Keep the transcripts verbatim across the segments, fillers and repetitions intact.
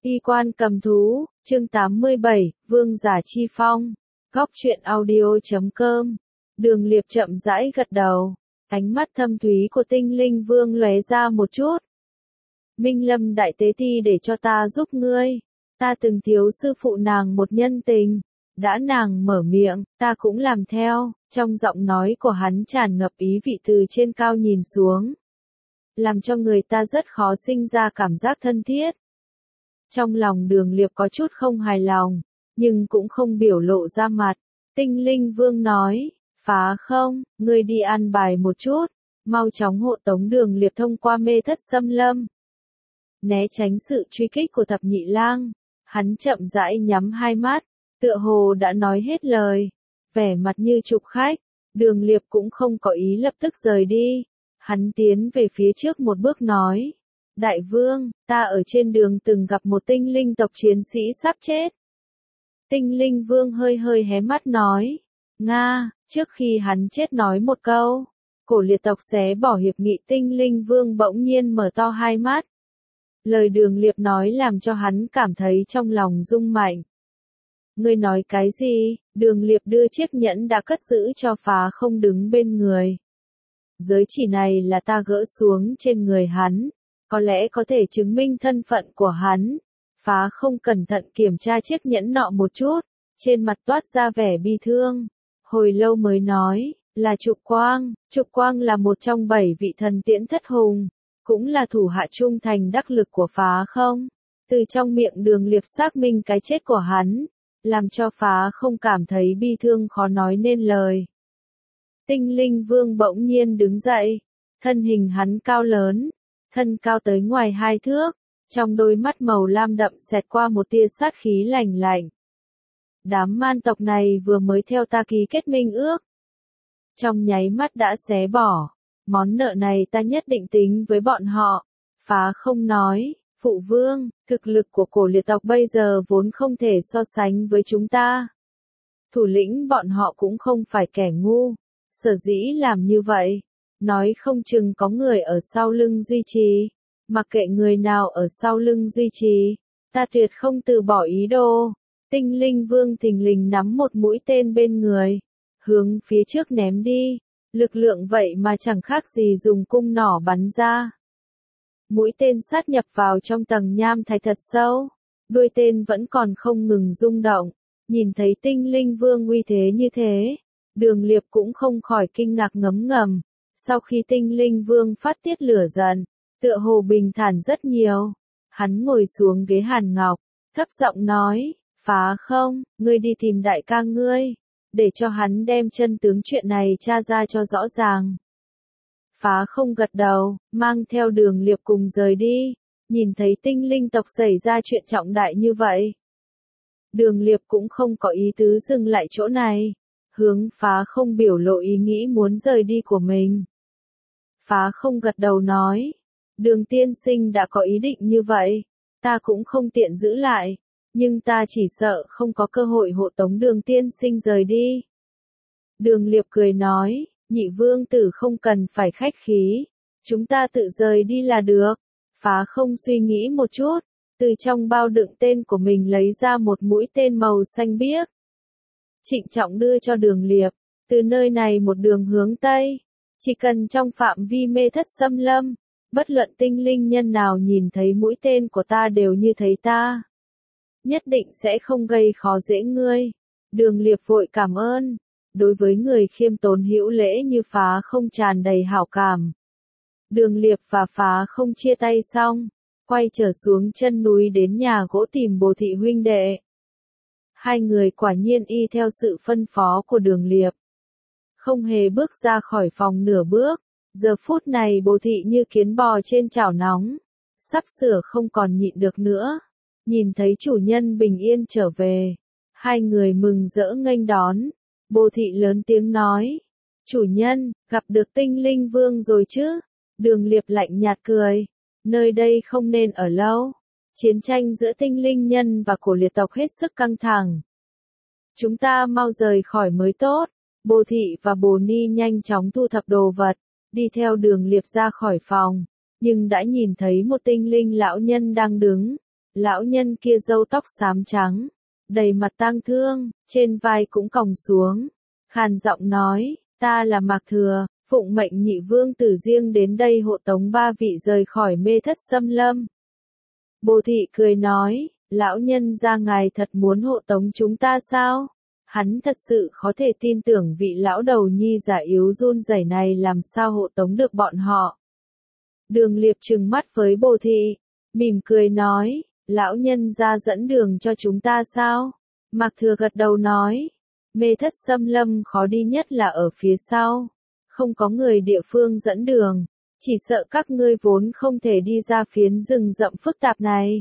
Y quan cầm thú, chương tám mươi bảy, Vương giả chi phong. Góc truyện audio chấm com. Đường Liệp chậm rãi gật đầu, ánh mắt thâm thúy của Tinh Linh Vương lóe ra một chút. Minh Lâm đại tế ti để cho ta giúp ngươi, ta từng thiếu sư phụ nàng một nhân tình, đã nàng mở miệng, ta cũng làm theo. Trong giọng nói của hắn tràn ngập ý vị từ trên cao nhìn xuống, làm cho người ta rất khó sinh ra cảm giác thân thiết. Trong lòng Đường Liệp có chút không hài lòng, nhưng cũng không biểu lộ ra mặt. Tinh Linh Vương nói, Phá Không, ngươi đi an bài một chút, mau chóng hộ tống Đường Liệp thông qua mê thất xâm lâm. Né tránh sự truy kích của thập nhị lang, hắn chậm rãi nhắm hai mắt, tựa hồ đã nói hết lời, vẻ mặt như chụp khách. Đường Liệp cũng không có ý lập tức rời đi, hắn tiến về phía trước một bước nói, Đại Vương, ta ở trên đường từng gặp một tinh linh tộc chiến sĩ sắp chết. Tinh Linh Vương hơi hơi hé mắt nói, Nga, trước khi hắn chết nói một câu, cổ liệt tộc xé bỏ hiệp nghị. Tinh Linh Vương bỗng nhiên mở to hai mắt. Lời Đường Liệp nói làm cho hắn cảm thấy trong lòng rung mạnh. Ngươi nói cái gì? Đường Liệp đưa chiếc nhẫn đã cất giữ cho Phá Không đứng bên người. Giới chỉ này là ta gỡ xuống trên người hắn, có lẽ có thể chứng minh thân phận của hắn. Phá Không cẩn thận kiểm tra chiếc nhẫn nọ một chút, trên mặt toát ra vẻ bi thương. Hồi lâu mới nói, là Trục Quang. Trục Quang là một trong bảy vị thần tiễn thất hùng, cũng là thủ hạ trung thành đắc lực của Phá Không. Từ trong miệng Đường Liệp xác minh cái chết của hắn, làm cho Phá Không cảm thấy bi thương khó nói nên lời. Tinh Linh Vương bỗng nhiên đứng dậy, thân hình hắn cao lớn, thân cao tới ngoài hai thước, trong đôi mắt màu lam đậm xẹt qua một tia sát khí lạnh lạnh. Đám man tộc này vừa mới theo ta ký kết minh ước, trong nháy mắt đã xé bỏ, món nợ này ta nhất định tính với bọn họ. Phá Không nói, Phụ Vương, thực lực của cổ liệt tộc bây giờ vốn không thể so sánh với chúng ta. Thủ lĩnh bọn họ cũng không phải kẻ ngu, sở dĩ làm như vậy, nói không chừng có người ở sau lưng duy trì. Mặc kệ người nào ở sau lưng duy trì, ta tuyệt không từ bỏ ý đồ. Tinh Linh Vương thình lình nắm một mũi tên bên người, hướng phía trước ném đi, lực lượng vậy mà chẳng khác gì dùng cung nỏ bắn ra. Mũi tên sát nhập vào trong tầng nham thạch thật sâu, đuôi tên vẫn còn không ngừng rung động. Nhìn thấy Tinh Linh Vương uy thế như thế, Đường Liệp cũng không khỏi kinh ngạc ngấm ngầm. Sau khi Tinh Linh Vương phát tiết lửa giận, tựa hồ bình thản rất nhiều. Hắn ngồi xuống ghế hàn ngọc, thấp giọng nói, Phá Không, ngươi đi tìm đại ca ngươi, để cho hắn đem chân tướng chuyện này tra ra cho rõ ràng. Phá Không gật đầu, mang theo Đường Liệp cùng rời đi. Nhìn thấy tinh linh tộc xảy ra chuyện trọng đại như vậy, Đường Liệp cũng không có ý tứ dừng lại chỗ này, hướng Phá Không biểu lộ ý nghĩ muốn rời đi của mình. Phá Không gật đầu nói, Đường tiên sinh đã có ý định như vậy, ta cũng không tiện giữ lại, nhưng ta chỉ sợ không có cơ hội hộ tống Đường tiên sinh rời đi. Đường Liệp cười nói, Nhị Vương tử không cần phải khách khí, chúng ta tự rời đi là được. Phá Không suy nghĩ một chút, từ trong bao đựng tên của mình lấy ra một mũi tên màu xanh biếc. Trịnh trọng đưa cho Đường Liệp, từ nơi này một đường hướng Tây, chỉ cần trong phạm vi mê thất xâm lâm, bất luận tinh linh nhân nào nhìn thấy mũi tên của ta đều như thấy ta. Nhất định sẽ không gây khó dễ ngươi. Đường Liệp vội cảm ơn, đối với người khiêm tốn hữu lễ như Phá Không tràn đầy hảo cảm. Đường Liệp và Phá Không chia tay xong, quay trở xuống chân núi đến nhà gỗ tìm Bồ Thị huynh đệ. Hai người quả nhiên y theo sự phân phó của Đường Liệp, không hề bước ra khỏi phòng nửa bước. Giờ phút này Bồ Thị như kiến bò trên chảo nóng, sắp sửa không còn nhịn được nữa. Nhìn thấy chủ nhân bình yên trở về, hai người mừng rỡ nghênh đón. Bồ Thị lớn tiếng nói, chủ nhân, gặp được Tinh Linh Vương rồi chứ? Đường Liệp lạnh nhạt cười, nơi đây không nên ở lâu. Chiến tranh giữa tinh linh nhân và cổ liệt tộc hết sức căng thẳng. Chúng ta mau rời khỏi mới tốt. Bồ Thị và Bồ Ni nhanh chóng thu thập đồ vật, đi theo Đường Liệp ra khỏi phòng, nhưng đã nhìn thấy một tinh linh lão nhân đang đứng, Lão nhân kia râu tóc xám trắng, đầy mặt tang thương, trên vai cũng còng xuống, khàn giọng nói, ta là Mạc Thừa, phụng mệnh nhị vương tử riêng đến đây hộ tống ba vị rời khỏi Mê Thất Xâm Lâm. Bồ thị cười nói, lão nhân gia ngài thật muốn hộ tống chúng ta sao? Hắn thật sự khó thể tin tưởng vị lão đầu nhi già yếu run rẩy này làm sao hộ tống được bọn họ. Đường Liệp trừng mắt với Bồ thị, mỉm cười nói, lão nhân gia dẫn đường cho chúng ta sao? Mạc Thừa gật đầu nói, Mê Thất Xâm Lâm khó đi nhất là ở phía sau, không có người địa phương dẫn đường, chỉ sợ các ngươi vốn không thể đi ra phiến rừng rậm phức tạp này.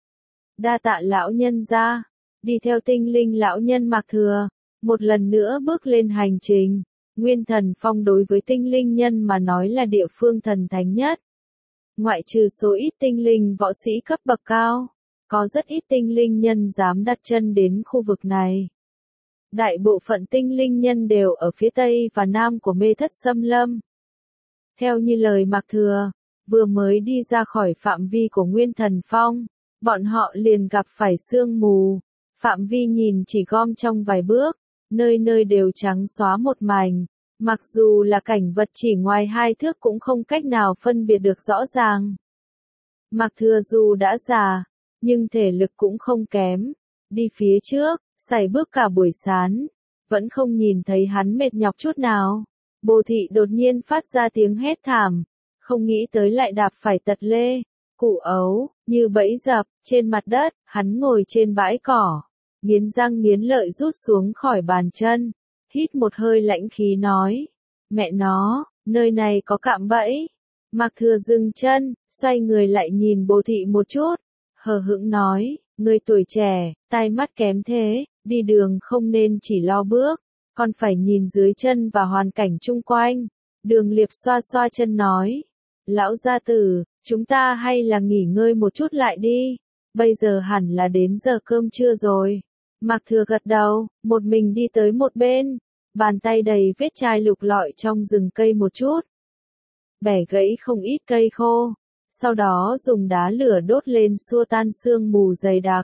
Đa tạ lão nhân gia, đi theo tinh linh lão nhân Mạc Thừa, một lần nữa bước lên hành trình. Nguyên Thần Phong đối với tinh linh nhân mà nói là địa phương thần thánh nhất. Ngoại trừ số ít tinh linh võ sĩ cấp bậc cao, có rất ít tinh linh nhân dám đặt chân đến khu vực này. Đại bộ phận tinh linh nhân đều ở phía tây và nam của Mê Thất Xâm Lâm. Theo như lời Mạc Thừa, vừa mới đi ra khỏi phạm vi của Nguyên Thần Phong, bọn họ liền gặp phải sương mù. Phạm vi nhìn chỉ gom trong vài bước, nơi nơi đều trắng xóa một mảnh, mặc dù là cảnh vật chỉ ngoài hai thước cũng không cách nào phân biệt được rõ ràng. Mạc Thừa dù đã già, nhưng thể lực cũng không kém, đi phía trước, sải bước cả buổi sáng, vẫn không nhìn thấy hắn mệt nhọc chút nào. Bồ thị đột nhiên phát ra tiếng hét thảm, không nghĩ tới lại đạp phải tật lê, cụ ấu, như bẫy dập, trên mặt đất, hắn ngồi trên bãi cỏ, nghiến răng nghiến lợi rút xuống khỏi bàn chân, hít một hơi lãnh khí nói, mẹ nó, nơi này có cạm bẫy. Mạc Thừa dừng chân, xoay người lại nhìn Bồ thị một chút, hờ hững nói, người tuổi trẻ, tai mắt kém thế, đi đường không nên chỉ lo bước, còn phải nhìn dưới chân và hoàn cảnh chung quanh. Đường Liệp xoa xoa chân nói, lão gia tử, chúng ta hay là nghỉ ngơi một chút lại đi, bây giờ hẳn là đến giờ cơm trưa rồi. Mạc Thừa gật đầu, một mình đi tới một bên, bàn tay đầy vết chai lục lọi trong rừng cây một chút. Bẻ gãy không ít cây khô, sau đó dùng đá lửa đốt lên xua tan sương mù dày đặc,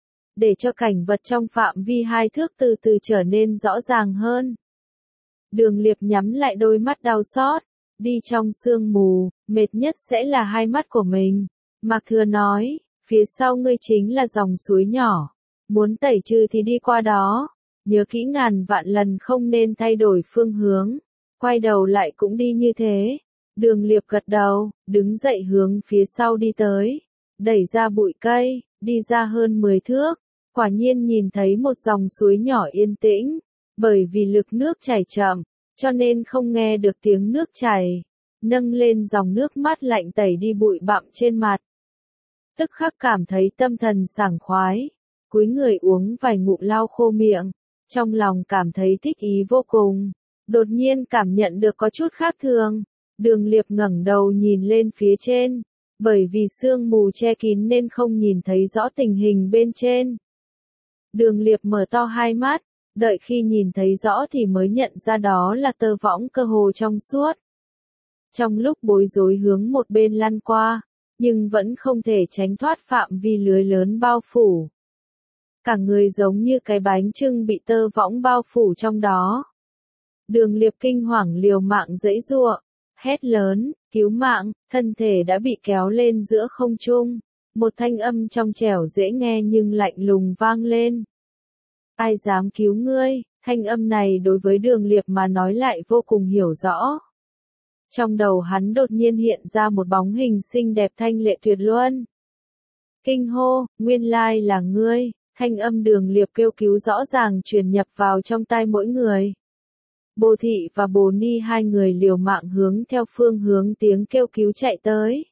để cho cảnh vật trong phạm vi hai thước từ từ trở nên rõ ràng hơn. Đường Liệp nhắm lại đôi mắt đau xót, đi trong sương mù, mệt nhất sẽ là hai mắt của mình. Mạc Thừa nói, phía sau ngươi chính là dòng suối nhỏ, muốn tẩy trừ thì đi qua đó, nhớ kỹ ngàn vạn lần không nên thay đổi phương hướng, quay đầu lại cũng đi như thế. Đường Liệp gật đầu, đứng dậy hướng phía sau đi tới, đẩy ra bụi cây, đi ra hơn mười thước, quả nhiên nhìn thấy một dòng suối nhỏ yên tĩnh, bởi vì lực nước chảy chậm, cho nên không nghe được tiếng nước chảy, nâng lên dòng nước mát lạnh tẩy đi bụi bặm trên mặt. Tức khắc cảm thấy tâm thần sảng khoái, cúi người uống vài ngụm lau khô miệng, trong lòng cảm thấy thích ý vô cùng, đột nhiên cảm nhận được có chút khác thường. Đường Liệp ngẩng đầu nhìn lên phía trên, bởi vì sương mù che kín nên không nhìn thấy rõ tình hình bên trên. Đường Liệp mở to hai mắt, đợi khi nhìn thấy rõ thì mới nhận ra đó là tơ võng cơ hồ trong suốt. Trong lúc bối rối hướng một bên lăn qua, nhưng vẫn không thể tránh thoát phạm vi lưới lớn bao phủ. Cả người giống như cái bánh chưng bị tơ võng bao phủ trong đó. Đường Liệp kinh hoàng liều mạng giãy giụa, hét lớn, cứu mạng, thân thể đã bị kéo lên giữa không trung. Một thanh âm trong trẻo dễ nghe nhưng lạnh lùng vang lên. Ai dám cứu ngươi? Thanh âm này đối với Đường Liệp mà nói lại vô cùng hiểu rõ. Trong đầu hắn đột nhiên hiện ra một bóng hình xinh đẹp thanh lệ tuyệt luân. Kinh hô, nguyên lai là ngươi, thanh âm Đường Liệp kêu cứu rõ ràng truyền nhập vào trong tai mỗi người. Bồ thị và Bồ Ni hai người liều mạng hướng theo phương hướng tiếng kêu cứu chạy tới.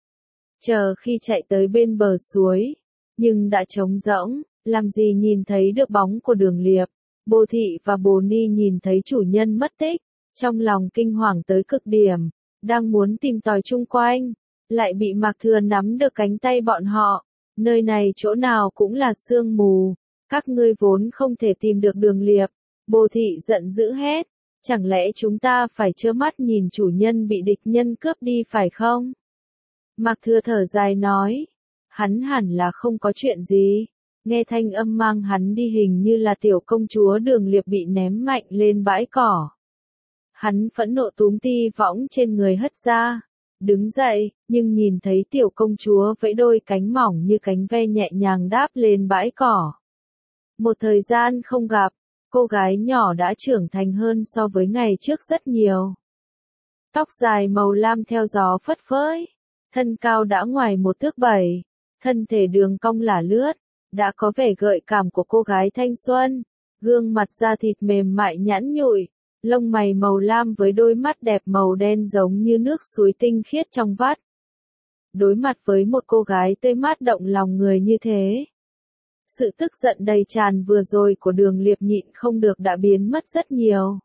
Chờ khi chạy tới bên bờ suối, nhưng đã trống rỗng, làm gì nhìn thấy được bóng của Đường Liệp. Bồ thị và Bồ Ni nhìn thấy chủ nhân mất tích, trong lòng kinh hoàng tới cực điểm, đang muốn tìm tòi chung quanh, lại bị Mạc Thừa nắm được cánh tay bọn họ. Nơi này chỗ nào cũng là sương mù, các ngươi vốn không thể tìm được Đường Liệp. Bồ thị giận dữ hét, chẳng lẽ chúng ta phải trơ mắt nhìn chủ nhân bị địch nhân cướp đi phải không? Mạc Thừa thở dài nói, Hắn hẳn là không có chuyện gì. Nghe thanh âm mang hắn đi hình như là tiểu công chúa Đường Liệp bị ném mạnh lên bãi cỏ. Hắn phẫn nộ túm ti võng trên người hất ra. Đứng dậy, nhưng nhìn thấy tiểu công chúa vẫy đôi cánh mỏng như cánh ve nhẹ nhàng đáp lên bãi cỏ. Một thời gian không gặp, cô gái nhỏ đã trưởng thành hơn so với ngày trước rất nhiều. Tóc dài màu lam theo gió phất phới, thân cao đã ngoài một thước bảy, thân thể đường cong lả lướt, đã có vẻ gợi cảm của cô gái thanh xuân, gương mặt da thịt mềm mại nhẵn nhụi, lông mày màu lam với đôi mắt đẹp màu đen giống như nước suối tinh khiết trong vắt. Đối mặt với một cô gái tươi mát động lòng người như thế, sự tức giận đầy tràn vừa rồi của Đường Liệp nhịn không được đã biến mất rất nhiều.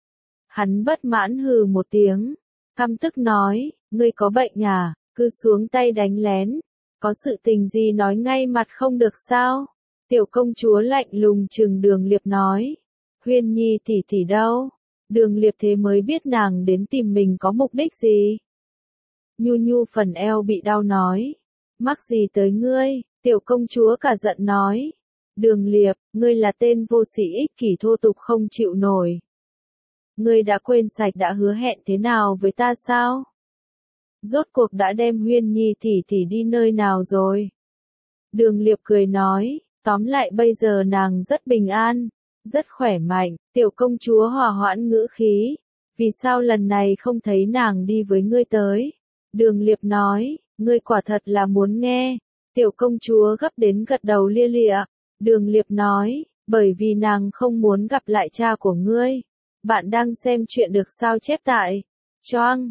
Hắn bất mãn hừ một tiếng, căm tức nói, ngươi có bệnh à, cứ xuống tay đánh lén, có sự tình gì nói ngay mặt không được sao? Tiểu công chúa lạnh lùng trừng Đường Liệp nói, Huyên Nhi tỷ tỷ đâu? Đường Liệp thế mới biết nàng đến tìm mình có mục đích gì. Nhu nhu phần eo bị đau nói, mắc gì tới ngươi? Tiểu công chúa cả giận nói, Đường Liệp, ngươi là tên vô sĩ ích kỷ thô tục không chịu nổi. Ngươi đã quên sạch đã hứa hẹn thế nào với ta sao? Rốt cuộc đã đem Huyên Nhi tỷ tỷ đi nơi nào rồi? Đường Liệp cười nói, tóm lại bây giờ nàng rất bình an, rất khỏe mạnh. Tiểu công chúa hòa hoãn ngữ khí, vì sao lần này không thấy nàng đi với ngươi tới? Đường Liệp nói, ngươi quả thật là muốn nghe. Tiểu công chúa gấp đến gật đầu lia lịa. Đường Liệp nói, bởi vì nàng không muốn gặp lại cha của ngươi. Bạn đang xem chuyện được sao chép tại choang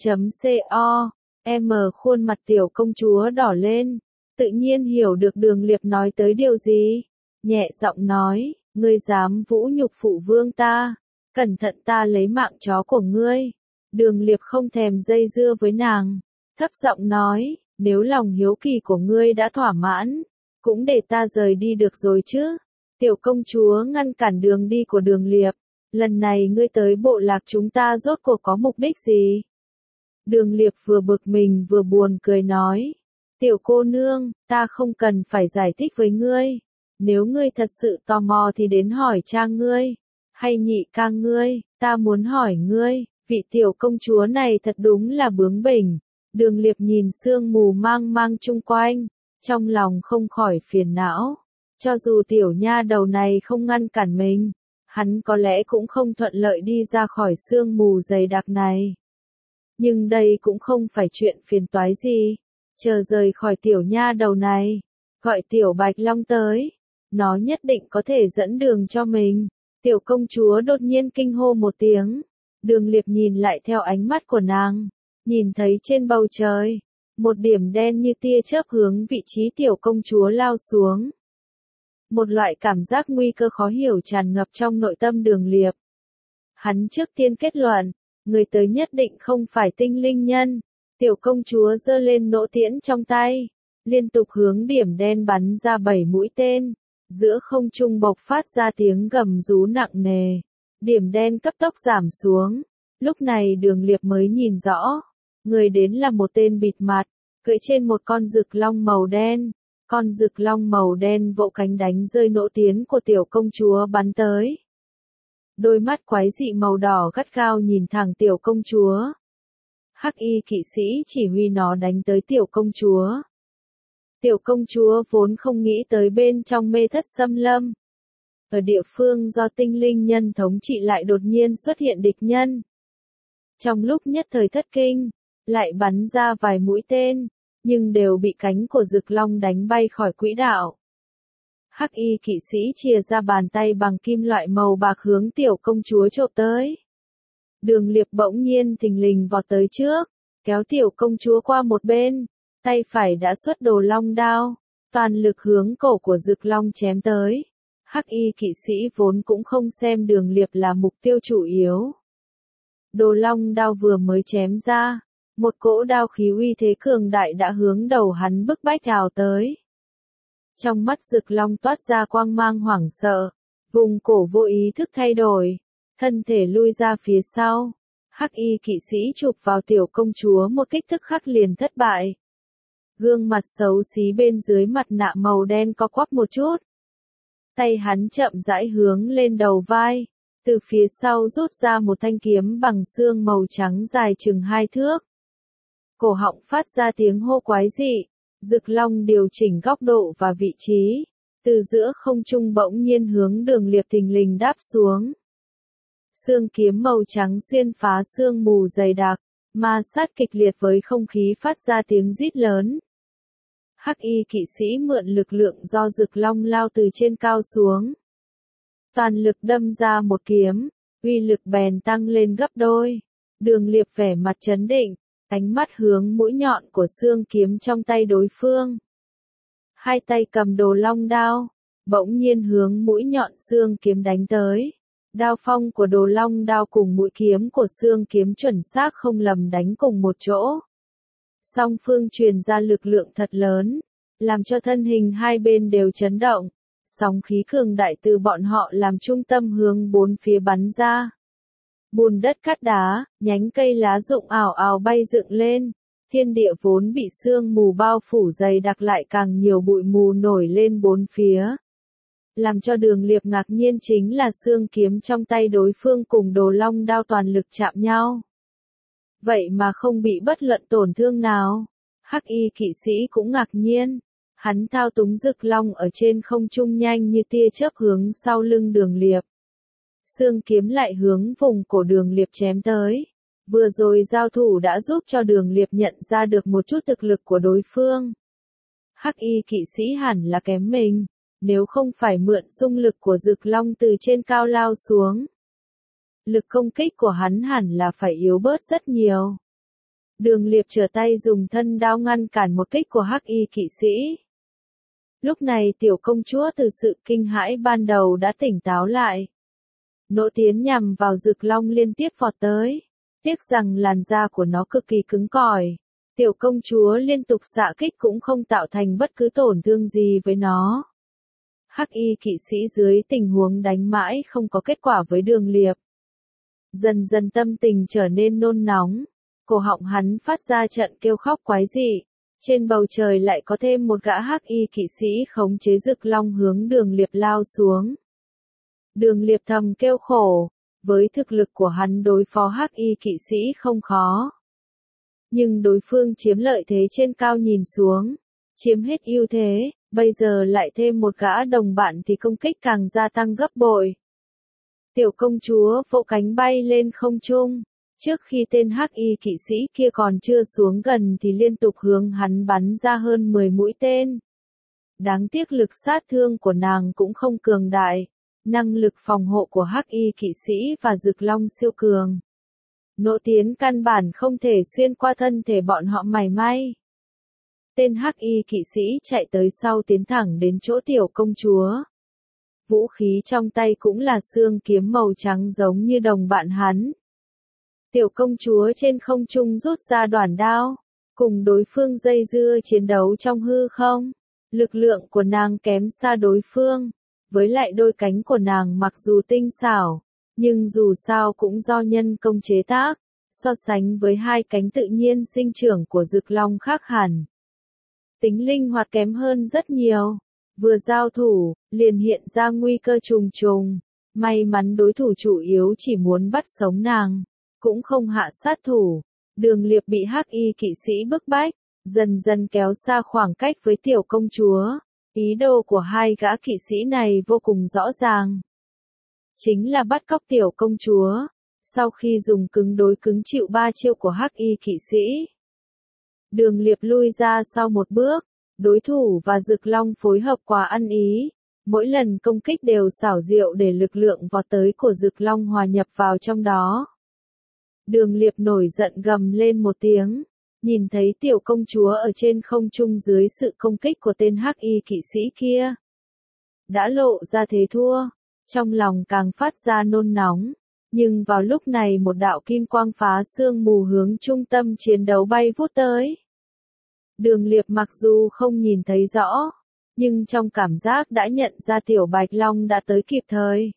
com.co. Em khuôn mặt tiểu công chúa đỏ lên, tự nhiên hiểu được Đường Liệp nói tới điều gì. Nhẹ giọng nói, ngươi dám vũ nhục phụ vương ta, cẩn thận ta lấy mạng chó của ngươi. Đường Liệp không thèm dây dưa với nàng, thấp giọng nói, nếu lòng hiếu kỳ của ngươi đã thỏa mãn, cũng để ta rời đi được rồi chứ. Tiểu công chúa ngăn cản đường đi của Đường Liệp, lần này ngươi tới bộ lạc chúng ta rốt cuộc có mục đích gì? Đường Liệp vừa bực mình vừa buồn cười nói, tiểu cô nương, ta không cần phải giải thích với ngươi. Nếu ngươi thật sự tò mò thì đến hỏi cha ngươi, hay nhị ca ngươi, ta muốn hỏi ngươi, vị tiểu công chúa này thật đúng là bướng bỉnh. Đường Liệp nhìn sương mù mang mang chung quanh, trong lòng không khỏi phiền não. Cho dù tiểu nha đầu này không ngăn cản mình, hắn có lẽ cũng không thuận lợi đi ra khỏi sương mù dày đặc này. Nhưng đây cũng không phải chuyện phiền toái gì. Chờ rời khỏi tiểu nha đầu này, gọi tiểu Bạch Long tới, nó nhất định có thể dẫn đường cho mình. Tiểu công chúa đột nhiên kinh hô một tiếng. Đường Liệp nhìn lại theo ánh mắt của nàng, nhìn thấy trên bầu trời, một điểm đen như tia chớp hướng vị trí tiểu công chúa lao xuống. Một loại cảm giác nguy cơ khó hiểu tràn ngập trong nội tâm Đường Liệp. Hắn trước tiên kết luận, người tới nhất định không phải tinh linh nhân. Tiểu công chúa giơ lên nỗ tiễn trong tay, liên tục hướng điểm đen bắn ra bảy mũi tên, giữa không trung bộc phát ra tiếng gầm rú nặng nề. Điểm đen cấp tốc giảm xuống, lúc này Đường Liệp mới nhìn rõ, người đến là một tên bịt mặt, cưỡi trên một con rực long màu đen. Con rực long màu đen vỗ cánh đánh rơi nỗ tiễn của tiểu công chúa bắn tới. Đôi mắt quái dị màu đỏ gắt gao nhìn thẳng tiểu công chúa. Hắc y kỵ sĩ chỉ huy nó đánh tới tiểu công chúa. Tiểu công chúa vốn không nghĩ tới bên trong mê thất xâm lâm. Ở địa phương do tinh linh nhân thống trị lại đột nhiên xuất hiện địch nhân. Trong lúc nhất thời thất kinh, lại bắn ra vài mũi tên, nhưng đều bị cánh của rực long đánh bay khỏi quỹ đạo. Hắc y kỵ sĩ chìa ra bàn tay bằng kim loại màu bạc hướng tiểu công chúa chộp tới. Đường Liệp bỗng nhiên thình lình vọt tới trước, kéo tiểu công chúa qua một bên, tay phải đã xuất đồ long đao, toàn lực hướng cổ của rực long chém tới. Hắc y kỵ sĩ vốn cũng không xem Đường Liệp là mục tiêu chủ yếu. Đồ long đao vừa mới chém ra, một cỗ đao khí uy thế cường đại đã hướng đầu hắn bức bách ào tới. Trong mắt rực long toát ra quang mang hoảng sợ, vùng cổ vô ý thức thay đổi, thân thể lui ra phía sau. Hắc y kỵ sĩ chụp vào tiểu công chúa một kích thức khắc liền thất bại. Gương mặt xấu xí bên dưới mặt nạ màu đen có quắp một chút. Tay hắn chậm rãi hướng lên đầu vai, từ phía sau rút ra một thanh kiếm bằng xương màu trắng dài chừng hai thước. Cổ họng phát ra tiếng hô quái dị, Dực Long điều chỉnh góc độ và vị trí, từ giữa không trung bỗng nhiên hướng Đường Liệp thình lình đáp xuống. Xương kiếm màu trắng xuyên phá sương mù dày đặc, ma sát kịch liệt với không khí phát ra tiếng rít lớn. Hắc y kỵ sĩ mượn lực lượng do Dực Long lao từ trên cao xuống. Toàn lực đâm ra một kiếm, uy lực bèn tăng lên gấp đôi. Đường Liệp vẻ mặt trấn định, ánh mắt hướng mũi nhọn của xương kiếm trong tay đối phương. Hai tay cầm đồ long đao, bỗng nhiên hướng mũi nhọn xương kiếm đánh tới. Đao phong của đồ long đao cùng mũi kiếm của xương kiếm chuẩn xác không lầm đánh cùng một chỗ. Song phương truyền ra lực lượng thật lớn, làm cho thân hình hai bên đều chấn động. Sóng khí cường đại từ bọn họ làm trung tâm hướng bốn phía bắn ra. Bùn đất cát đá, nhánh cây lá rụng ảo ảo bay dựng lên. Thiên địa vốn bị sương mù bao phủ dày đặc lại càng nhiều bụi mù nổi lên bốn phía. Làm cho Đường Liệp ngạc nhiên chính là xương kiếm trong tay đối phương cùng đồ long đao toàn lực chạm nhau. Vậy mà không bị bất luận tổn thương nào. Hắc y kỵ sĩ cũng ngạc nhiên. Hắn thao túng Dực Long ở trên không trung nhanh như tia chớp hướng sau lưng Đường Liệp. Xương kiếm lại hướng vùng cổ Đường Liệp chém tới. Vừa rồi giao thủ đã giúp cho Đường Liệp nhận ra được một chút thực lực của đối phương. Hắc y kỵ sĩ hẳn là kém mình, nếu không phải mượn xung lực của Dực Long từ trên cao lao xuống. Lực công kích của hắn hẳn là phải yếu bớt rất nhiều. Đường Liệp trở tay dùng thân đao ngăn cản một kích của Hắc y kỵ sĩ. Lúc này tiểu công chúa từ sự kinh hãi ban đầu đã tỉnh táo lại. Nỗ tiến nhằm vào Dực Long liên tiếp vọt tới. Tiếc rằng làn da của nó cực kỳ cứng cỏi. Tiểu công chúa liên tục xạ kích cũng không tạo thành bất cứ tổn thương gì với nó. Hắc y kỵ sĩ dưới tình huống đánh mãi không có kết quả với Đường Liệp. Dần dần tâm tình trở nên nôn nóng. Cổ họng hắn phát ra trận kêu khóc quái dị. Trên bầu trời lại có thêm một gã hắc y kỵ sĩ khống chế Dực Long hướng Đường Liệp lao xuống. Đường Liệp thầm kêu khổ. Với thực lực của hắn đối phó hắc y kỵ sĩ không khó. Nhưng đối phương chiếm lợi thế trên cao nhìn xuống. Chiếm hết ưu thế, bây giờ lại thêm một gã đồng bạn thì công kích càng gia tăng gấp bội. Tiểu công chúa vỗ cánh bay lên không trung. Trước khi tên hắc y kỵ sĩ kia còn chưa xuống gần thì liên tục hướng hắn bắn ra hơn mười mũi tên. Đáng tiếc lực sát thương của nàng cũng không cường đại. Năng lực phòng hộ của hắc y kỵ sĩ và Dực Long siêu cường. Nỗ tiến căn bản không thể xuyên qua thân thể bọn họ mảy may. Tên hắc y kỵ sĩ chạy tới sau tiến thẳng đến chỗ tiểu công chúa. Vũ khí trong tay cũng là xương kiếm màu trắng giống như đồng bạn hắn. Tiểu công chúa trên không trung rút ra đoản đao, cùng đối phương dây dưa chiến đấu trong hư không. Lực lượng của nàng kém xa đối phương. Với lại đôi cánh của nàng mặc dù tinh xảo, nhưng dù sao cũng do nhân công chế tác, so sánh với hai cánh tự nhiên sinh trưởng của Dực Long khác hẳn. Tính linh hoạt kém hơn rất nhiều, vừa giao thủ, liền hiện ra nguy cơ trùng trùng, may mắn đối thủ chủ yếu chỉ muốn bắt sống nàng, cũng không hạ sát thủ. Đường Liệp bị hắc y kỵ sĩ bức bách, dần dần kéo xa khoảng cách với tiểu công chúa. Ý đồ của hai gã kỵ sĩ này vô cùng rõ ràng. Chính là bắt cóc tiểu công chúa. Sau khi dùng cứng đối cứng chịu ba chiêu của hắc y kỵ sĩ. Đường Liệp lui ra sau một bước. Đối thủ và Dực Long phối hợp quá ăn ý. Mỗi lần công kích đều xảo diệu để lực lượng vọt tới của Dực Long hòa nhập vào trong đó. Đường Liệp nổi giận gầm lên một tiếng. Nhìn thấy tiểu công chúa ở trên không trung dưới sự công kích của tên hắc y kỵ sĩ kia. Đã lộ ra thế thua, trong lòng càng phát ra nôn nóng. Nhưng vào lúc này một đạo kim quang phá sương mù hướng trung tâm chiến đấu bay vút tới. Đường Liệp mặc dù không nhìn thấy rõ, nhưng trong cảm giác đã nhận ra tiểu Bạch Long đã tới kịp thời.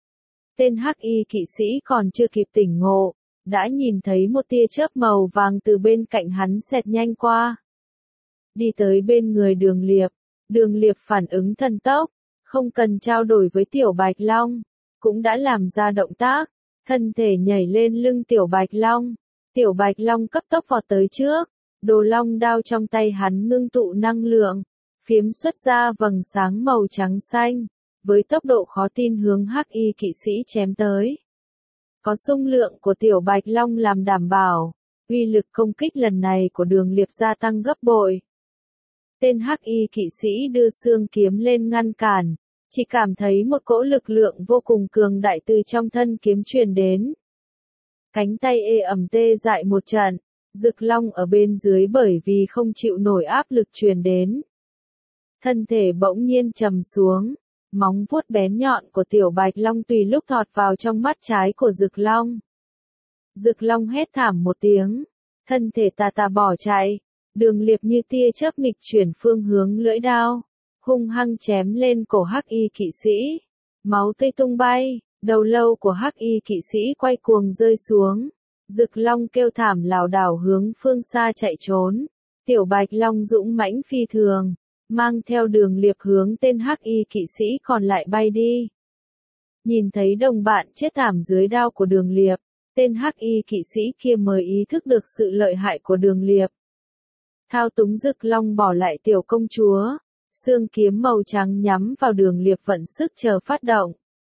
Tên hắc y kỵ sĩ còn chưa kịp tỉnh ngộ. Đã nhìn thấy một tia chớp màu vàng từ bên cạnh hắn xẹt nhanh qua. đi tới bên người Đường Liệp. Đường Liệp phản ứng thần tốc, không cần trao đổi với Tiểu Bạch Long, cũng đã làm ra động tác, thân thể nhảy lên lưng Tiểu Bạch Long. Tiểu Bạch Long cấp tốc vọt tới trước, đồ long đao trong tay hắn ngưng tụ năng lượng, phiếm xuất ra vầng sáng màu trắng xanh, với tốc độ khó tin hướng Hắc Y kỵ sĩ chém tới. Có xung lượng của Tiểu Bạch Long làm đảm bảo, uy lực công kích lần này của Đường Liệp gia tăng gấp bội. Tên Hắc Y kỵ sĩ đưa xương kiếm lên ngăn cản, chỉ cảm thấy một cỗ lực lượng vô cùng cường đại từ trong thân kiếm truyền đến. Cánh tay ê ẩm tê dại một trận, Dực Long ở bên dưới bởi vì không chịu nổi áp lực truyền đến. Thân thể bỗng nhiên trầm xuống, móng vuốt bén nhọn của Tiểu Bạch Long tùy lúc thọt vào trong mắt trái của Dực Long. Dực Long hét thảm một tiếng, thân thể tà tà bỏ chạy, Đường Liệp như tia chớp nghịch chuyển phương hướng lưỡi đao, hung hăng chém lên cổ Hắc Y kỵ sĩ. Máu tươi tung bay, đầu lâu của Hắc Y kỵ sĩ quay cuồng rơi xuống. Dực Long kêu thảm lảo đảo hướng phương xa chạy trốn. Tiểu Bạch Long dũng mãnh phi thường, mang theo Đường Liệp hướng tên Hắc Y kỵ sĩ còn lại bay đi. Nhìn thấy đồng bạn chết thảm dưới đao của Đường Liệp, tên Hắc Y kỵ sĩ kia mới ý thức được sự lợi hại của Đường Liệp. Thao túng Dực Long bỏ lại tiểu công chúa, xương kiếm màu trắng nhắm vào Đường Liệp vận sức chờ phát động.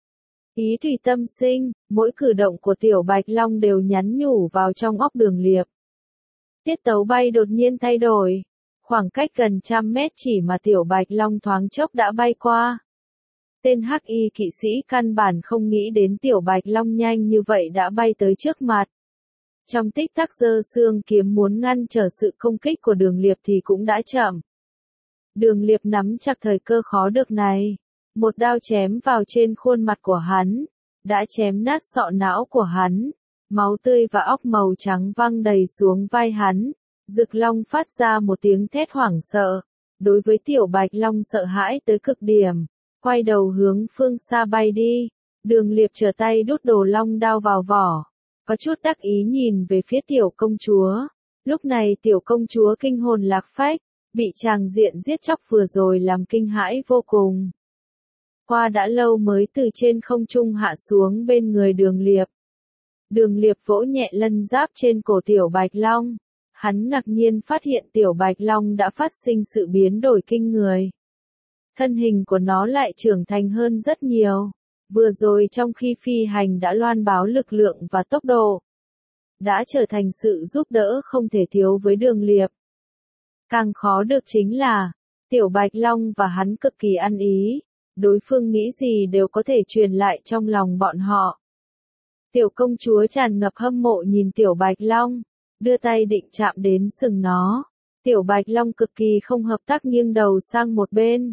Ý tùy tâm sinh, mỗi cử động của Tiểu Bạch Long đều nhắn nhủ vào trong óc Đường Liệp. Tiết tấu bay đột nhiên thay đổi, khoảng cách gần trăm mét chỉ mà Tiểu Bạch Long thoáng chốc đã bay qua. Tên Hắc Y kỵ sĩ căn bản không nghĩ đến Tiểu Bạch Long nhanh như vậy đã bay tới trước mặt. Trong tích tắc giơ xương kiếm muốn ngăn trở sự công kích của Đường Liệp thì cũng đã chậm. Đường Liệp nắm chặt thời cơ khó được này, một đao chém vào trên khuôn mặt của hắn, đã chém nát sọ não của hắn, máu tươi và óc màu trắng văng đầy xuống vai hắn. Dực Long phát ra một tiếng thét hoảng sợ, đối với Tiểu Bạch Long sợ hãi tới cực điểm, quay đầu hướng phương xa bay đi. Đường Liệp trở tay đút đồ long đao vào vỏ, có chút đắc ý nhìn về phía tiểu công chúa. Lúc này tiểu công chúa kinh hồn lạc phách, bị tràng diện giết chóc vừa rồi làm kinh hãi vô cùng. Qua đã lâu mới từ trên không trung hạ xuống bên người Đường Liệp. Đường Liệp vỗ nhẹ lân giáp trên cổ Tiểu Bạch Long. Hắn ngạc nhiên phát hiện Tiểu Bạch Long đã phát sinh sự biến đổi kinh người. Thân hình của nó lại trưởng thành hơn rất nhiều. Vừa rồi trong khi phi hành đã loan báo lực lượng và tốc độ. Đã trở thành sự giúp đỡ không thể thiếu với Đường Liệp. Càng khó được chính là, Tiểu Bạch Long và hắn cực kỳ ăn ý. Đối phương nghĩ gì đều có thể truyền lại trong lòng bọn họ. Tiểu công chúa tràn ngập hâm mộ nhìn Tiểu Bạch Long, đưa tay định chạm đến sừng nó. Tiểu Bạch Long cực kỳ không hợp tác nghiêng đầu sang một bên.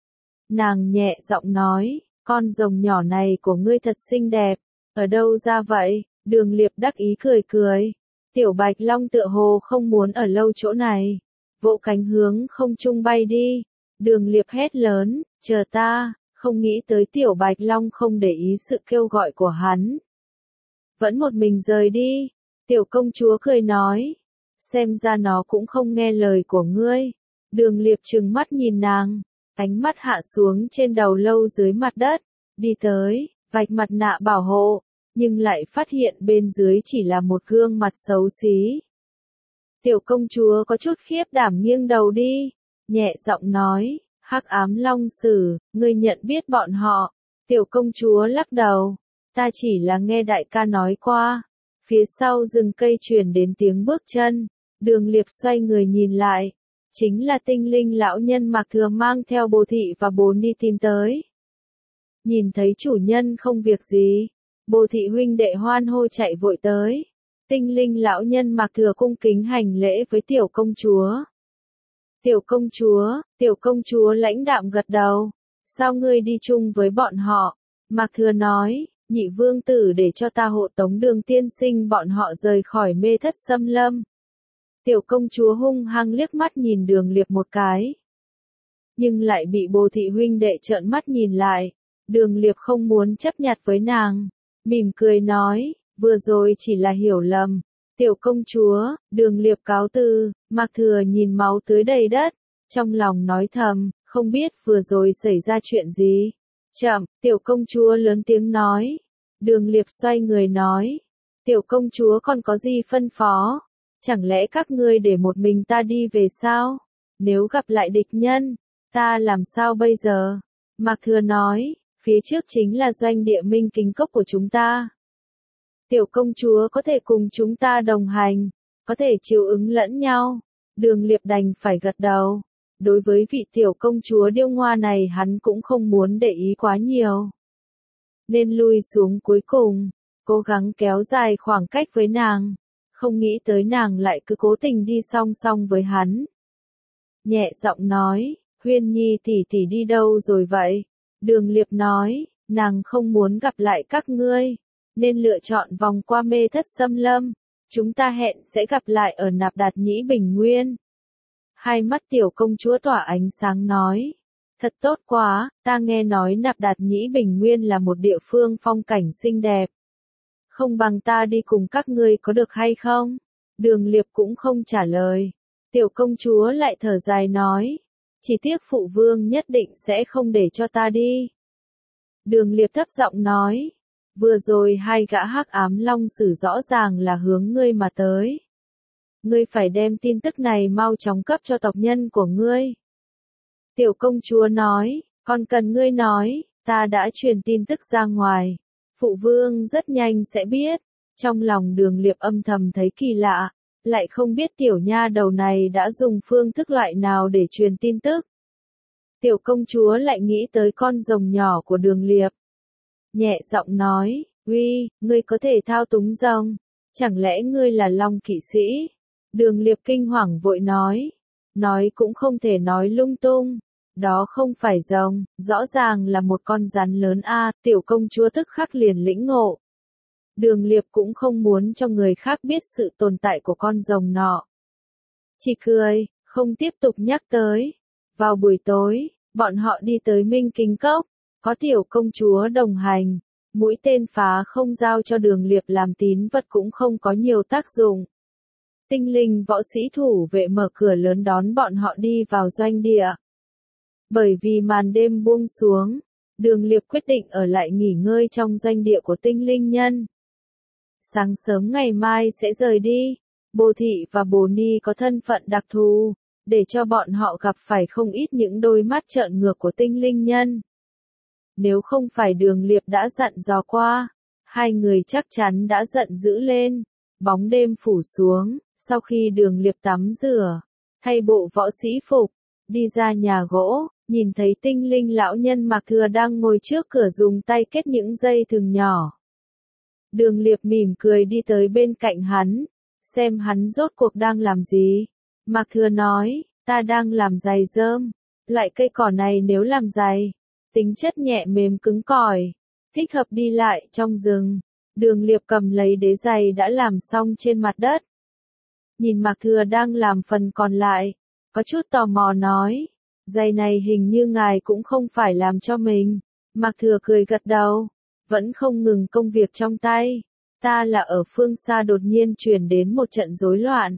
Nàng nhẹ giọng nói, con rồng nhỏ này của ngươi thật xinh đẹp, ở đâu ra vậy? Đường Liệp đắc ý cười cười. Tiểu Bạch Long tựa hồ không muốn ở lâu chỗ này, vỗ cánh hướng không trung bay đi. Đường Liệp hét lớn, chờ ta, không nghĩ tới Tiểu Bạch Long không để ý sự kêu gọi của hắn. Vẫn một mình rời đi. Tiểu công chúa cười nói, xem ra nó cũng không nghe lời của ngươi. Đường Liệp trừng mắt nhìn nàng, ánh mắt hạ xuống trên đầu lâu dưới mặt đất, đi tới, vạch mặt nạ bảo hộ, nhưng lại phát hiện bên dưới chỉ là một gương mặt xấu xí. Tiểu công chúa có chút khiếp đảm nghiêng đầu đi, nhẹ giọng nói, Hắc Ám Long Sử, ngươi nhận biết bọn họ. Tiểu công chúa lắc đầu, ta chỉ là nghe đại ca nói qua. Phía sau rừng cây truyền đến tiếng bước chân, Đường Liệp xoay người nhìn lại, chính là tinh linh lão nhân Mạc Thừa mang theo Bồ Thị và Bồ Ni tìm tới. Nhìn thấy chủ nhân không việc gì, Bồ Thị huynh đệ hoan hô chạy vội tới. Tinh linh lão nhân Mạc Thừa cung kính hành lễ với tiểu công chúa. Tiểu công chúa, tiểu công chúa lãnh đạm gật đầu, sao ngươi đi chung với bọn họ? Mạc Thừa nói, nhị vương tử để cho ta hộ tống Đường tiên sinh bọn họ rời khỏi mê thất xâm lâm. Tiểu công chúa hung hăng liếc mắt nhìn Đường Liệp một cái, nhưng lại bị Bồ Thị huynh đệ trợn mắt nhìn lại. Đường Liệp không muốn chấp nhặt với nàng, mỉm cười nói, vừa rồi chỉ là hiểu lầm. Tiểu công chúa, Đường Liệp cáo từ, Mạc Thừa nhìn máu tươi đầy đất, trong lòng nói thầm, không biết vừa rồi xảy ra chuyện gì. Chậm, tiểu công chúa lớn tiếng nói. Đường Liệp xoay người nói, tiểu công chúa còn có gì phân phó? Chẳng lẽ các ngươi để một mình ta đi về sao? Nếu gặp lại địch nhân, ta làm sao bây giờ? Mạc Thừa nói, phía trước chính là doanh địa Minh Kính Cốc của chúng ta. Tiểu công chúa có thể cùng chúng ta đồng hành, có thể chiều ứng lẫn nhau. Đường Liệp đành phải gật đầu. Đối với vị tiểu công chúa điêu ngoa này hắn cũng không muốn để ý quá nhiều. Nên lui xuống cuối cùng, cố gắng kéo dài khoảng cách với nàng. Không nghĩ tới nàng lại cứ cố tình đi song song với hắn. Nhẹ giọng nói, Huyên Nhi tỷ tỷ đi đâu rồi vậy? Đường Liệp nói, nàng không muốn gặp lại các ngươi, nên lựa chọn vòng qua Mê Thất Xâm Lâm. Chúng ta hẹn sẽ gặp lại ở Nạp Đạt Nhĩ Bình Nguyên. Hai mắt tiểu công chúa tỏa ánh sáng nói, thật tốt quá, ta nghe nói Nạp Đạt Nhĩ Bình Nguyên là một địa phương phong cảnh xinh đẹp. Không bằng ta đi cùng các ngươi có được hay không? Đường Liệp cũng không trả lời. Tiểu công chúa lại thở dài nói, chỉ tiếc phụ vương nhất định sẽ không để cho ta đi. Đường Liệp thấp giọng nói, vừa rồi hai gã hắc ám long sử rõ ràng là hướng ngươi mà tới. Ngươi phải đem tin tức này mau chóng cấp cho tộc nhân của ngươi. Tiểu công chúa nói, còn cần ngươi nói, ta đã truyền tin tức ra ngoài. Phụ vương rất nhanh sẽ biết. Trong lòng Đường Liệp âm thầm thấy kỳ lạ, lại không biết tiểu nha đầu này đã dùng phương thức loại nào để truyền tin tức. Tiểu công chúa lại nghĩ tới con rồng nhỏ của Đường Liệp. Nhẹ giọng nói, uy, ngươi có thể thao túng rồng, chẳng lẽ ngươi là long kỵ sĩ? Đường Liệp kinh hoàng vội nói, nói cũng không thể nói lung tung, đó không phải rồng, rõ ràng là một con rắn lớn a. Tiểu công chúa tức khắc liền lĩnh ngộ. Đường Liệp cũng không muốn cho người khác biết sự tồn tại của con rồng nọ. Chỉ cười, không tiếp tục nhắc tới. Vào buổi tối, bọn họ đi tới Minh Kính Cốc, có tiểu công chúa đồng hành, mũi tên phá không giao cho Đường Liệp làm tín vật cũng không có nhiều tác dụng. Tinh linh võ sĩ thủ vệ mở cửa lớn đón bọn họ đi vào doanh địa. Bởi vì màn đêm buông xuống, Đường Liệp quyết định ở lại nghỉ ngơi trong doanh địa của tinh linh nhân. Sáng sớm ngày mai sẽ rời đi. Bồ Thị và Bồ Ni có thân phận đặc thù, để cho bọn họ gặp phải không ít những đôi mắt trợn ngược của tinh linh nhân. Nếu không phải Đường Liệp đã dặn dò qua, hai người chắc chắn đã giận dữ lên. Bóng đêm phủ xuống, sau khi Đường Liệp tắm rửa, thay bộ võ sĩ phục, đi ra nhà gỗ, nhìn thấy tinh linh lão nhân Mạc Thừa đang ngồi trước cửa dùng tay kết những dây thừng nhỏ. Đường Liệp mỉm cười đi tới bên cạnh hắn, xem hắn rốt cuộc đang làm gì. Mạc Thừa nói, ta đang làm giày rơm, loại cây cỏ này nếu làm giày, tính chất nhẹ mềm cứng cỏi, thích hợp đi lại trong rừng. Đường Liệp cầm lấy đế giày đã làm xong trên mặt đất. Nhìn Mạc Thừa đang làm phần còn lại, có chút tò mò nói, giày này hình như ngài cũng không phải làm cho mình. Mạc Thừa cười gật đầu, vẫn không ngừng công việc trong tay. Ta là ở phương xa đột nhiên truyền đến một trận rối loạn.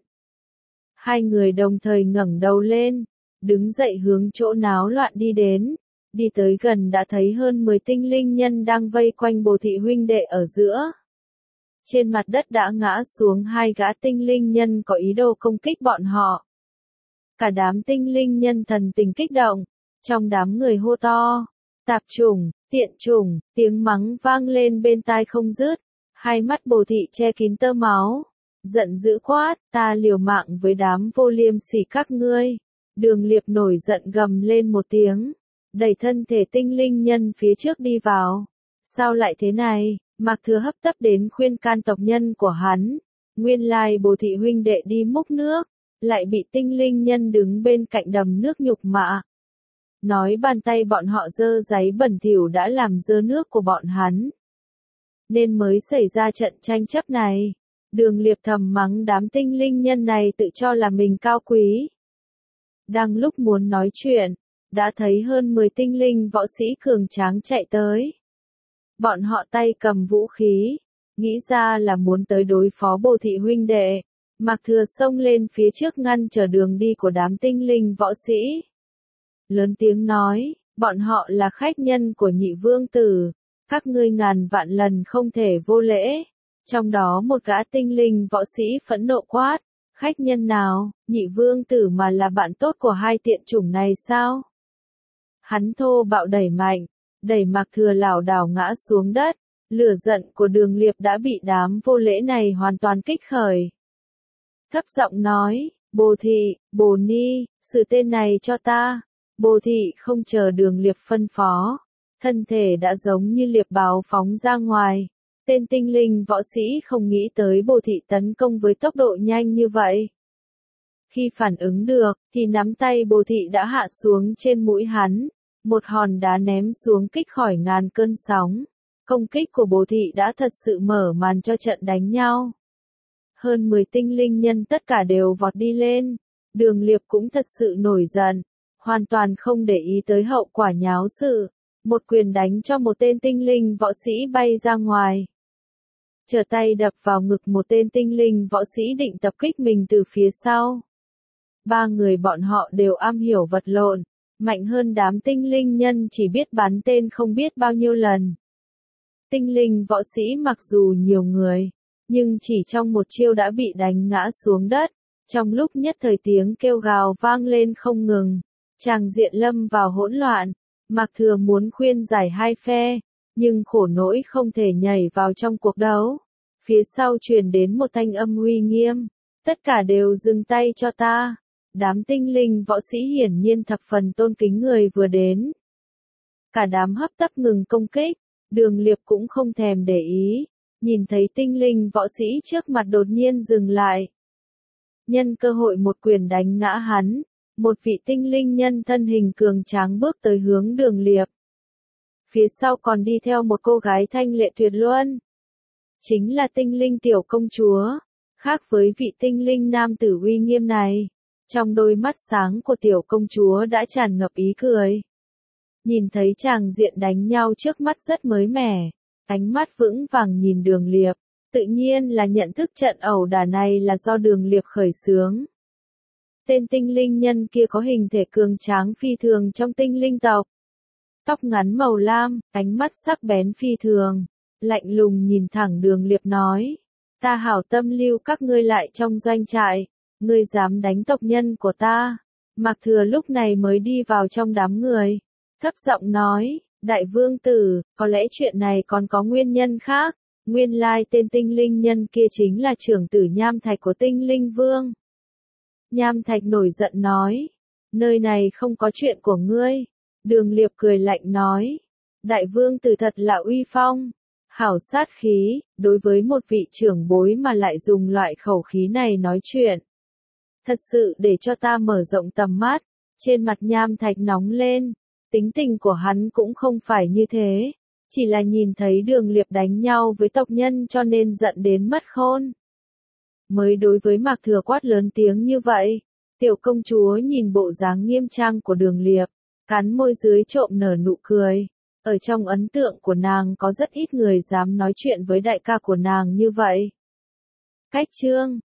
Hai người đồng thời ngẩng đầu lên, đứng dậy hướng chỗ náo loạn đi đến. Đi tới gần đã thấy hơn mười tinh linh nhân đang vây quanh Bồ Thị huynh đệ ở giữa. Trên mặt đất đã ngã xuống hai gã tinh linh nhân có ý đồ công kích bọn họ. Cả đám tinh linh nhân thần tình kích động, trong đám người hô to, tạp chủng, tiện chủng, tiếng mắng vang lên bên tai không dứt. Hai mắt Bồ Thị che kín tơ máu, giận dữ quát, ta liều mạng với đám vô liêm sỉ các ngươi. Đường Liệp nổi giận gầm lên một tiếng, đẩy thân thể tinh linh nhân phía trước đi vào. Sao lại thế này? Mạc Thừa hấp tấp đến khuyên can tộc nhân của hắn. Nguyên lai Bồ Thị huynh đệ đi múc nước, lại bị tinh linh nhân đứng bên cạnh đầm nước nhục mạ. Nói bàn tay bọn họ dơ giấy bẩn thỉu đã làm dơ nước của bọn hắn. Nên mới xảy ra trận tranh chấp này. Đường Liệp thầm mắng đám tinh linh nhân này tự cho là mình cao quý. Đang lúc muốn nói chuyện, đã thấy hơn mười tinh linh võ sĩ cường tráng chạy tới. Bọn họ tay cầm vũ khí, nghĩ ra là muốn tới đối phó Bồ thị huynh đệ. Mạc Thừa xông lên phía trước ngăn trở đường đi của đám tinh linh võ sĩ. Lớn tiếng nói, bọn họ là khách nhân của nhị vương tử, các ngươi ngàn vạn lần không thể vô lễ. Trong đó một gã tinh linh võ sĩ phẫn nộ quát, khách nhân nào, nhị vương tử mà là bạn tốt của hai tiện chủng này sao? Hắn thô bạo đẩy mạnh, đẩy Mạc Thừa lảo đảo ngã xuống đất, lửa giận của Đường Liệp đã bị đám vô lễ này hoàn toàn kích khởi. Thấp giọng nói, Bồ thị, Bồ Ni, xử tên này cho ta. Bồ thị không chờ Đường Liệp phân phó, thân thể đã giống như liệp báo phóng ra ngoài. Tên tinh linh võ sĩ không nghĩ tới Bồ thị tấn công với tốc độ nhanh như vậy. Khi phản ứng được, thì nắm tay Bồ thị đã hạ xuống trên mũi hắn, một hòn đá ném xuống kích khỏi ngàn cơn sóng. Công kích của Bồ thị đã thật sự mở màn cho trận đánh nhau. Hơn mười tinh linh nhân tất cả đều vọt đi lên, Đường Liệp cũng thật sự nổi giận, hoàn toàn không để ý tới hậu quả nháo sự, một quyền đánh cho một tên tinh linh võ sĩ bay ra ngoài. Trở tay đập vào ngực một tên tinh linh võ sĩ định tập kích mình từ phía sau. Ba người bọn họ đều am hiểu vật lộn, mạnh hơn đám tinh linh nhân chỉ biết bắn tên không biết bao nhiêu lần. Tinh linh võ sĩ mặc dù nhiều người, nhưng chỉ trong một chiêu đã bị đánh ngã xuống đất, trong lúc nhất thời tiếng kêu gào vang lên không ngừng, tràng diện lâm vào hỗn loạn. Mạc Thừa muốn khuyên giải hai phe, nhưng khổ nỗi không thể nhảy vào trong cuộc đấu. Phía sau truyền đến một thanh âm uy nghiêm, tất cả đều dừng tay cho ta. Đám tinh linh võ sĩ hiển nhiên thập phần tôn kính người vừa đến. Cả đám hấp tấp ngừng công kích, Đường Liệp cũng không thèm để ý, nhìn thấy tinh linh võ sĩ trước mặt đột nhiên dừng lại. Nhân cơ hội một quyền đánh ngã hắn, một vị tinh linh nhân thân hình cường tráng bước tới hướng Đường Liệp. Phía sau còn đi theo một cô gái thanh lệ tuyệt luân. Chính là tinh linh tiểu công chúa, khác với vị tinh linh nam tử uy nghiêm này. Trong đôi mắt sáng của tiểu công chúa đã tràn ngập ý cười. Nhìn thấy chàng diện đánh nhau trước mắt rất mới mẻ, ánh mắt vững vàng nhìn Đường Liệp, tự nhiên là nhận thức trận ẩu đả này là do Đường Liệp khởi xướng. Tên tinh linh nhân kia có hình thể cường tráng phi thường trong tinh linh tộc. Tóc ngắn màu lam, ánh mắt sắc bén phi thường, lạnh lùng nhìn thẳng Đường Liệp nói, ta hảo tâm lưu các ngươi lại trong doanh trại, ngươi dám đánh tộc nhân của ta. Mạc Thừa lúc này mới đi vào trong đám người, thấp giọng nói, đại vương tử, có lẽ chuyện này còn có nguyên nhân khác, nguyên lai tên tinh linh nhân kia chính là trưởng tử Nham Thạch của tinh linh vương. Nham Thạch nổi giận nói, nơi này không có chuyện của ngươi. Đường Liệp cười lạnh nói, đại vương tử thật là uy phong, hảo sát khí, đối với một vị trưởng bối mà lại dùng loại khẩu khí này nói chuyện. Thật sự để cho ta mở rộng tầm mắt, trên mặt Nham Thạch nóng lên, tính tình của hắn cũng không phải như thế, chỉ là nhìn thấy Đường Liệp đánh nhau với tộc nhân cho nên giận đến mất khôn. Mới đối với Mạc Thừa quát lớn tiếng như vậy, tiểu công chúa nhìn bộ dáng nghiêm trang của Đường Liệp, cắn môi dưới trộm nở nụ cười. Ở trong ấn tượng của nàng có rất ít người dám nói chuyện với đại ca của nàng như vậy. Cách chương